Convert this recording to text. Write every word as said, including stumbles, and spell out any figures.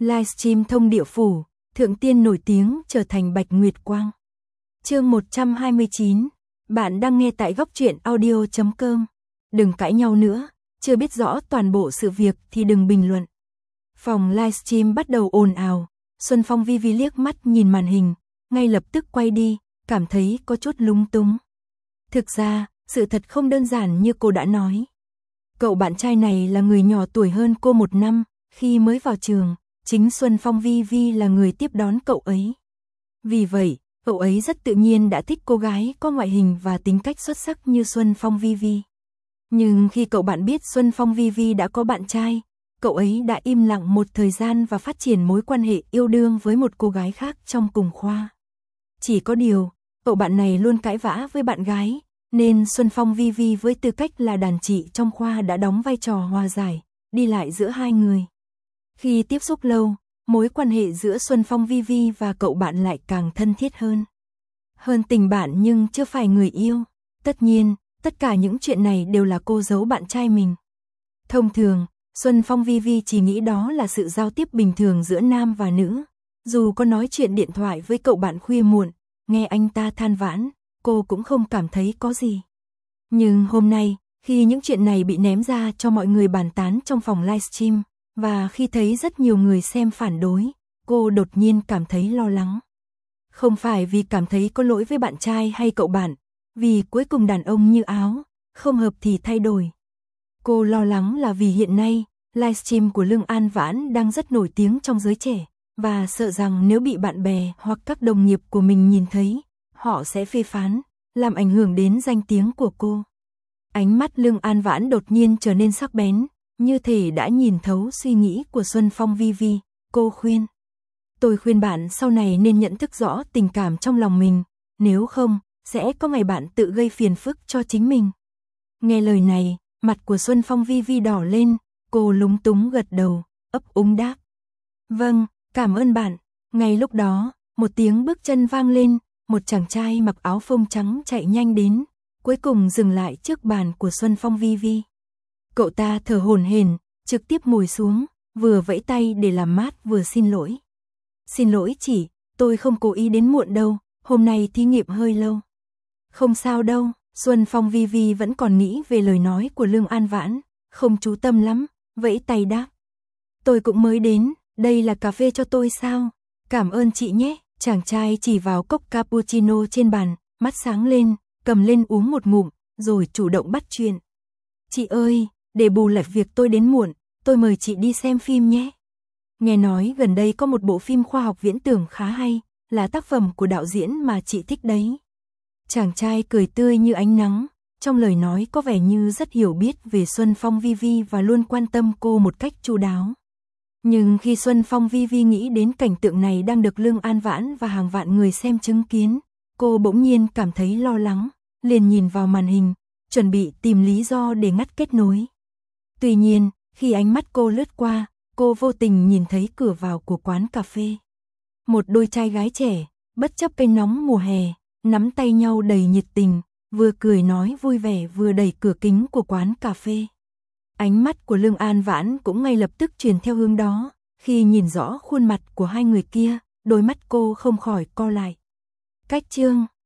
Livestream thông địa phủ, thượng tiên nổi tiếng trở thành Bạch Nguyệt Quang. Chương một trăm hai mươi chín, bạn đang nghe tại góc truyện audio chấm com. Đừng cãi nhau nữa, chưa biết rõ toàn bộ sự việc thì đừng bình luận. Phòng livestream bắt đầu ồn ào, Xuân Phong vi vi liếc mắt nhìn màn hình, ngay lập tức quay đi, cảm thấy có chút lúng túng. Thực ra, sự thật không đơn giản như cô đã nói. Cậu bạn trai này là người nhỏ tuổi hơn cô một năm, khi mới vào trường, chính Xuân Phong vi vi là người tiếp đón cậu ấy. Vì vậy, cậu ấy rất tự nhiên đã thích cô gái có ngoại hình và tính cách xuất sắc như Xuân Phong vi vi. Nhưng khi cậu bạn biết Xuân Phong vi vi đã có bạn trai, cậu ấy đã im lặng một thời gian và phát triển mối quan hệ yêu đương với một cô gái khác trong cùng khoa. Chỉ có điều, cậu bạn này luôn cãi vã với bạn gái, nên Xuân Phong vi vi với tư cách là đàn chị trong khoa đã đóng vai trò hòa giải, đi lại giữa hai người. Khi tiếp xúc lâu, mối quan hệ giữa Xuân Phong vi vi và cậu bạn lại càng thân thiết hơn. Hơn tình bạn nhưng chưa phải người yêu. Tất nhiên, tất cả những chuyện này đều là cô giấu bạn trai mình. Thông thường, Xuân Phong vi vi chỉ nghĩ đó là sự giao tiếp bình thường giữa nam và nữ. Dù có nói chuyện điện thoại với cậu bạn khuya muộn, nghe anh ta than vãn, cô cũng không cảm thấy có gì. Nhưng hôm nay, khi những chuyện này bị ném ra cho mọi người bàn tán trong phòng livestream, và khi thấy rất nhiều người xem phản đối, cô đột nhiên cảm thấy lo lắng. Không phải vì cảm thấy có lỗi với bạn trai hay cậu bạn, vì cuối cùng đàn ông như áo, không hợp thì thay đổi. Cô lo lắng là vì hiện nay, livestream của Lương An Vãn đang rất nổi tiếng trong giới trẻ, và sợ rằng nếu bị bạn bè hoặc các đồng nghiệp của mình nhìn thấy, họ sẽ phê phán, làm ảnh hưởng đến danh tiếng của cô. Ánh mắt Lương An Vãn đột nhiên trở nên sắc bén, như thể đã nhìn thấu suy nghĩ của Xuân Phong vi vi, cô khuyên. Tôi khuyên bạn sau này nên nhận thức rõ tình cảm trong lòng mình, nếu không, sẽ có ngày bạn tự gây phiền phức cho chính mình. Nghe lời này, mặt của Xuân Phong vi vi đỏ lên, cô lúng túng gật đầu, ấp úng đáp. Vâng, cảm ơn bạn. Ngay lúc đó, một tiếng bước chân vang lên, một chàng trai mặc áo phông trắng chạy nhanh đến, cuối cùng dừng lại trước bàn của Xuân Phong vi vi. Cậu ta thở hổn hển, trực tiếp ngồi xuống, vừa vẫy tay để làm mát vừa xin lỗi. Xin lỗi chị, tôi không cố ý đến muộn đâu, hôm nay thí nghiệm hơi lâu. Không sao đâu, Xuân Phong vi vi vẫn còn nghĩ về lời nói của Lương An Vãn, không chú tâm lắm, vẫy tay đáp. Tôi cũng mới đến, đây là cà phê cho tôi sao? Cảm ơn chị nhé. Chàng trai chỉ vào cốc cappuccino trên bàn, mắt sáng lên, cầm lên uống một ngụm, rồi chủ động bắt chuyện. Chị ơi, để bù lại việc tôi đến muộn, tôi mời chị đi xem phim nhé. Nghe nói gần đây có một bộ phim khoa học viễn tưởng khá hay, là tác phẩm của đạo diễn mà chị thích đấy. Chàng trai cười tươi như ánh nắng, trong lời nói có vẻ như rất hiểu biết về Xuân Phong vi vi và luôn quan tâm cô một cách chu đáo. Nhưng khi Xuân Phong vi vi nghĩ đến cảnh tượng này đang được Lương An Vãn và hàng vạn người xem chứng kiến, cô bỗng nhiên cảm thấy lo lắng, liền nhìn vào màn hình, chuẩn bị tìm lý do để ngắt kết nối. Tuy nhiên, khi ánh mắt cô lướt qua, cô vô tình nhìn thấy cửa vào của quán cà phê. Một đôi trai gái trẻ, bất chấp cái nóng mùa hè, nắm tay nhau đầy nhiệt tình, vừa cười nói vui vẻ vừa đẩy cửa kính của quán cà phê. Ánh mắt của Lương An Vãn cũng ngay lập tức chuyển theo hướng đó, khi nhìn rõ khuôn mặt của hai người kia, đôi mắt cô không khỏi co lại. Cách chương